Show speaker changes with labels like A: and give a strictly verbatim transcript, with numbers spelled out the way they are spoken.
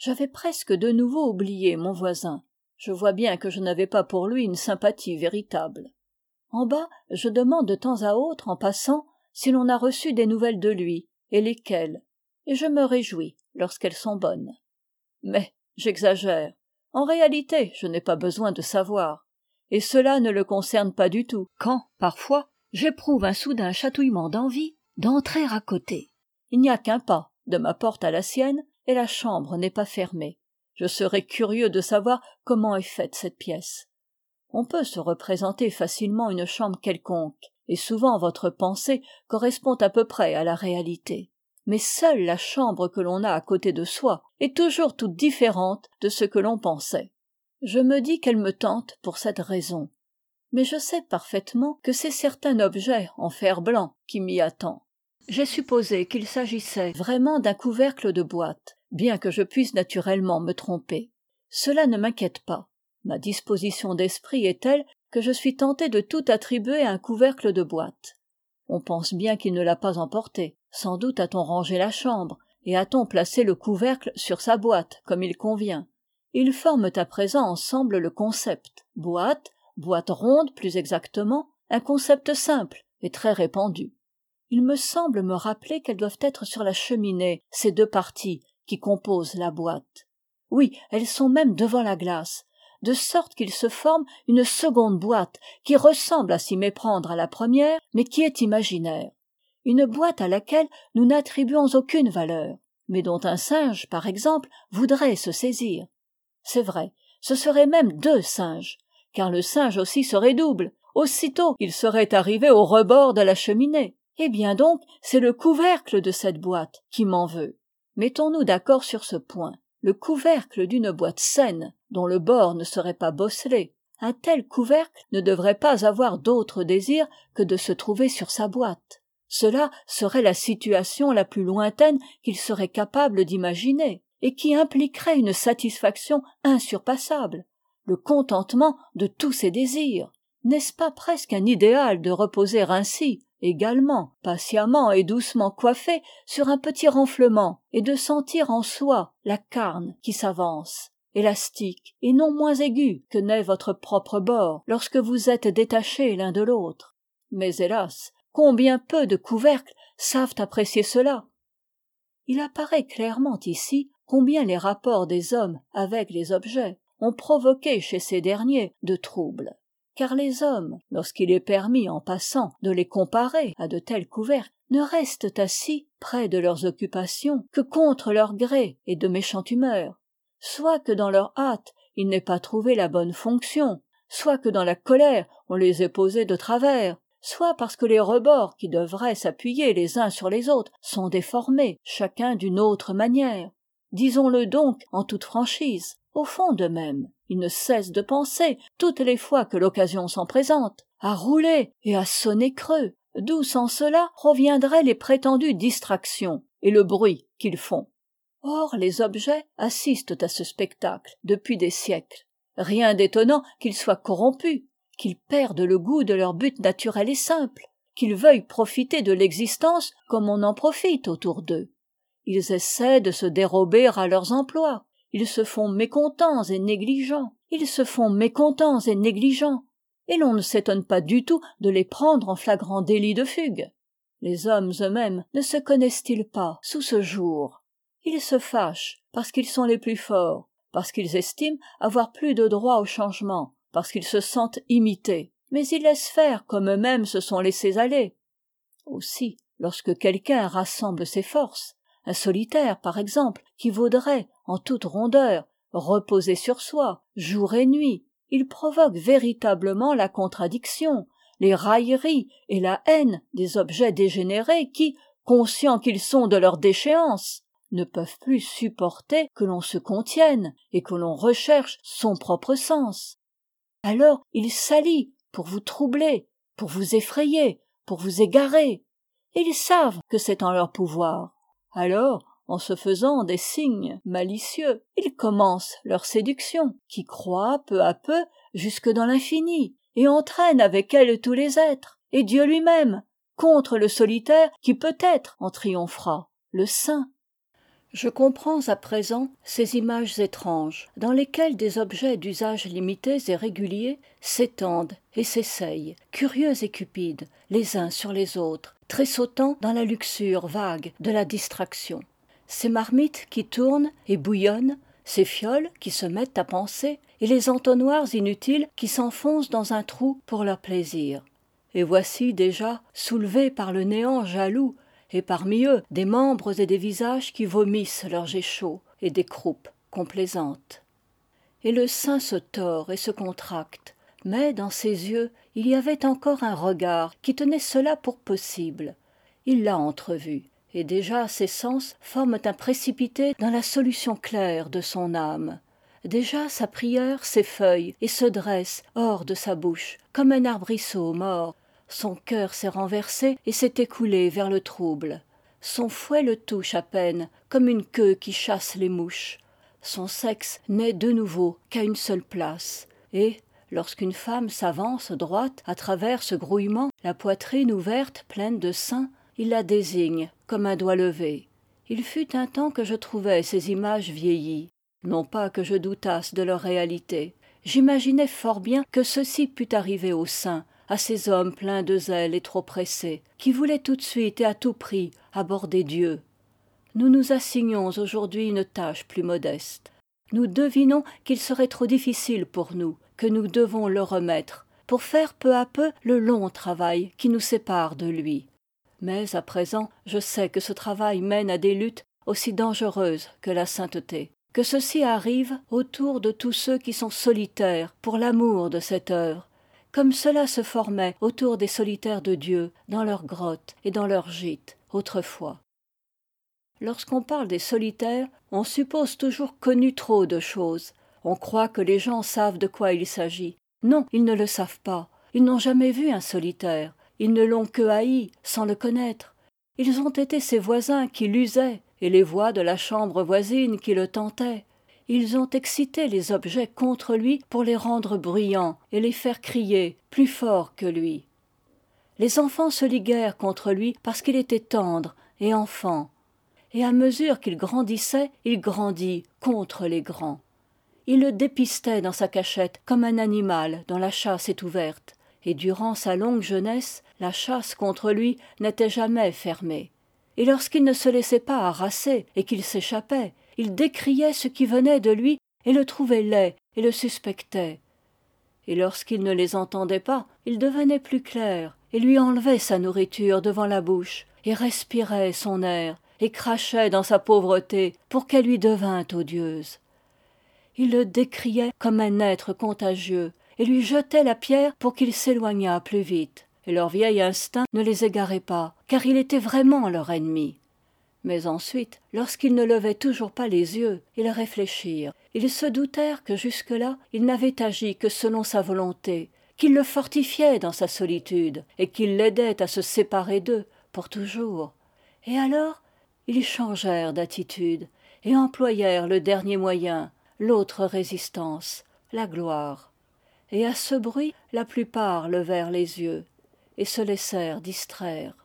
A: J'avais presque de nouveau oublié mon voisin. Je vois bien que je n'avais pas pour lui une sympathie véritable. En bas, je demande de temps à autre, en passant, si l'on a reçu des nouvelles de lui, et lesquelles, et je me réjouis lorsqu'elles sont bonnes. Mais j'exagère. En réalité, je n'ai pas besoin de savoir, et cela ne le concerne pas du tout, quand, parfois, j'éprouve un soudain chatouillement d'envie d'entrer à côté. Il n'y a qu'un pas de ma porte à la sienne, et la chambre n'est pas fermée. Je serais curieux de savoir comment est faite cette pièce. On peut se représenter facilement une chambre quelconque, et souvent votre pensée correspond à peu près à la réalité. Mais seule la chambre que l'on a à côté de soi est toujours toute différente de ce que l'on pensait. Je me dis qu'elle me tente pour cette raison. Mais je sais parfaitement que c'est certain objet en fer blanc qui m'y attend. J'ai supposé qu'il s'agissait vraiment d'un couvercle de boîte, bien que je puisse naturellement me tromper. Cela ne m'inquiète pas. Ma disposition d'esprit est telle que je suis tenté de tout attribuer à un couvercle de boîte. On pense bien qu'il ne l'a pas emporté. Sans doute a-t-on rangé la chambre, et a-t-on placé le couvercle sur sa boîte, comme il convient. Ils forment à présent ensemble le concept. Boîte, boîte ronde plus exactement, un concept simple et très répandu. Il me semble me rappeler qu'elles doivent être sur la cheminée, ces deux parties qui composent la boîte. Oui, elles sont même devant la glace, de sorte qu'il se forme une seconde boîte qui ressemble à s'y méprendre à la première, mais qui est imaginaire. Une boîte à laquelle nous n'attribuons aucune valeur, mais dont un singe, par exemple, voudrait se saisir. C'est vrai, ce seraient même deux singes, car le singe aussi serait double, aussitôt il serait arrivé au rebord de la cheminée. Eh bien donc, c'est le couvercle de cette boîte qui m'en veut. Mettons-nous d'accord sur ce point. Le couvercle d'une boîte saine, dont le bord ne serait pas bosselé, un tel couvercle ne devrait pas avoir d'autre désir que de se trouver sur sa boîte. Cela serait la situation la plus lointaine qu'il serait capable d'imaginer, et qui impliquerait une satisfaction insurpassable, le contentement de tous ses désirs. N'est-ce pas presque un idéal de reposer ainsi, également, patiemment et doucement coiffé sur un petit renflement, et de sentir en soi la carne qui s'avance, élastique et non moins aiguë que n'est votre propre bord lorsque vous êtes détachés l'un de l'autre. Mais hélas, combien peu de couvercles savent apprécier cela. Il apparaît clairement ici combien les rapports des hommes avec les objets ont provoqué chez ces derniers de troubles. Car les hommes, lorsqu'il est permis en passant de les comparer à de tels couvercles, ne restent assis près de leurs occupations que contre leur gré et de méchante humeur, soit que dans leur hâte ils n'aient pas trouvé la bonne fonction, soit que dans la colère on les ait posés de travers, soit parce que les rebords qui devraient s'appuyer les uns sur les autres sont déformés, chacun d'une autre manière. Disons-le donc en toute franchise, au fond d'eux-mêmes, ils ne cessent de penser, toutes les fois que l'occasion s'en présente, à rouler et à sonner creux, d'où sans cela proviendraient les prétendues distractions et le bruit qu'ils font. Or les objets assistent à ce spectacle depuis des siècles. Rien d'étonnant qu'ils soient corrompus, qu'ils perdent le goût de leur but naturel et simple, qu'ils veuillent profiter de l'existence comme on en profite autour d'eux. Ils essaient de se dérober à leurs emplois, ils se font mécontents et négligents, ils se font mécontents et négligents, et l'on ne s'étonne pas du tout de les prendre en flagrant délit de fugue. Les hommes eux-mêmes ne se connaissent-ils pas sous ce jour? Ils se fâchent parce qu'ils sont les plus forts, parce qu'ils estiment avoir plus de droit au changement, parce qu'ils se sentent imités, mais ils laissent faire comme eux-mêmes se sont laissés aller. Aussi, lorsque quelqu'un rassemble ses forces, un solitaire, par exemple, qui vaudrait, en toute rondeur, reposer sur soi, jour et nuit, il provoque véritablement la contradiction, les railleries et la haine des objets dégénérés qui, conscients qu'ils sont de leur déchéance, ne peuvent plus supporter que l'on se contienne et que l'on recherche son propre sens. Alors il s'allie pour vous troubler, pour vous effrayer, pour vous égarer, et ils savent que c'est en leur pouvoir. Alors, en se faisant des signes malicieux, ils commencent leur séduction, qui croît peu à peu jusque dans l'infini, et entraîne avec elle tous les êtres, et Dieu lui-même, contre le solitaire qui peut-être en triomphera, le saint. Je comprends à présent ces images étranges dans lesquelles des objets d'usage limités et réguliers s'étendent et s'essayent, curieux et cupides, les uns sur les autres, tressautant dans la luxure vague de la distraction. Ces marmites qui tournent et bouillonnent, ces fioles qui se mettent à penser, et les entonnoirs inutiles qui s'enfoncent dans un trou pour leur plaisir. Et voici déjà, soulevés par le néant jaloux, et parmi eux des membres et des visages qui vomissent leurs jets chauds et des croupes complaisantes. Et le sein se tord et se contracte, mais dans ses yeux il y avait encore un regard qui tenait cela pour possible. Il l'a entrevu, et déjà ses sens forment un précipité dans la solution claire de son âme. Déjà sa prière s'effeuille et se dresse hors de sa bouche, comme un arbrisseau mort. Son cœur s'est renversé et s'est écoulé vers le trouble. Son fouet le touche à peine, comme une queue qui chasse les mouches. Son sexe n'est de nouveau qu'à une seule place. Et, lorsqu'une femme s'avance droite à travers ce grouillement, la poitrine ouverte pleine de sein, il la désigne comme un doigt levé. Il fut un temps que je trouvais ces images vieillies. Non pas que je doutasse de leur réalité. J'imaginais fort bien que ceci pût arriver au sein, à ces hommes pleins de zèle et trop pressés, qui voulaient tout de suite et à tout prix aborder Dieu. Nous nous assignons aujourd'hui une tâche plus modeste. Nous devinons qu'il serait trop difficile pour nous, que nous devons le remettre, pour faire peu à peu le long travail qui nous sépare de lui. Mais à présent, je sais que ce travail mène à des luttes aussi dangereuses que la sainteté, que ceci arrive autour de tous ceux qui sont solitaires pour l'amour de cette œuvre, comme cela se formait autour des solitaires de Dieu dans leurs grottes et dans leurs gîtes autrefois. Lorsqu'on parle des solitaires, on suppose toujours connu trop de choses. On croit que les gens savent de quoi il s'agit. Non, ils ne le savent pas. Ils n'ont jamais vu un solitaire. Ils ne l'ont que haï, sans le connaître. Ils ont été ses voisins qui l'usaient, et les voix de la chambre voisine qui le tentaient. Ils ont excité les objets contre lui pour les rendre bruyants et les faire crier plus fort que lui. Les enfants se liguèrent contre lui parce qu'il était tendre et enfant. Et à mesure qu'il grandissait, il grandit contre les grands. Il le dépistait dans sa cachette comme un animal dont la chasse est ouverte. Et durant sa longue jeunesse, la chasse contre lui n'était jamais fermée. Et lorsqu'il ne se laissait pas harrasser et qu'il s'échappait, il décriait ce qui venait de lui et le trouvait laid et le suspectait. Et lorsqu'il ne les entendait pas, il devenait plus clair et lui enlevait sa nourriture devant la bouche et respirait son air et crachait dans sa pauvreté pour qu'elle lui devînt odieuse. Il le décriait comme un être contagieux et lui jetait la pierre pour qu'il s'éloignât plus vite. Et leur vieil instinct ne les égarait pas, car il était vraiment leur ennemi. Mais ensuite, lorsqu'ils ne levaient toujours pas les yeux, ils réfléchirent. Ils se doutèrent que jusque-là, il n'avait agi que selon sa volonté, qu'il le fortifiait dans sa solitude, et qu'il l'aidait à se séparer d'eux pour toujours. Et alors, ils changèrent d'attitude, et employèrent le dernier moyen, l'autre résistance, la gloire. Et à ce bruit, la plupart levèrent les yeux, et se laissèrent distraire.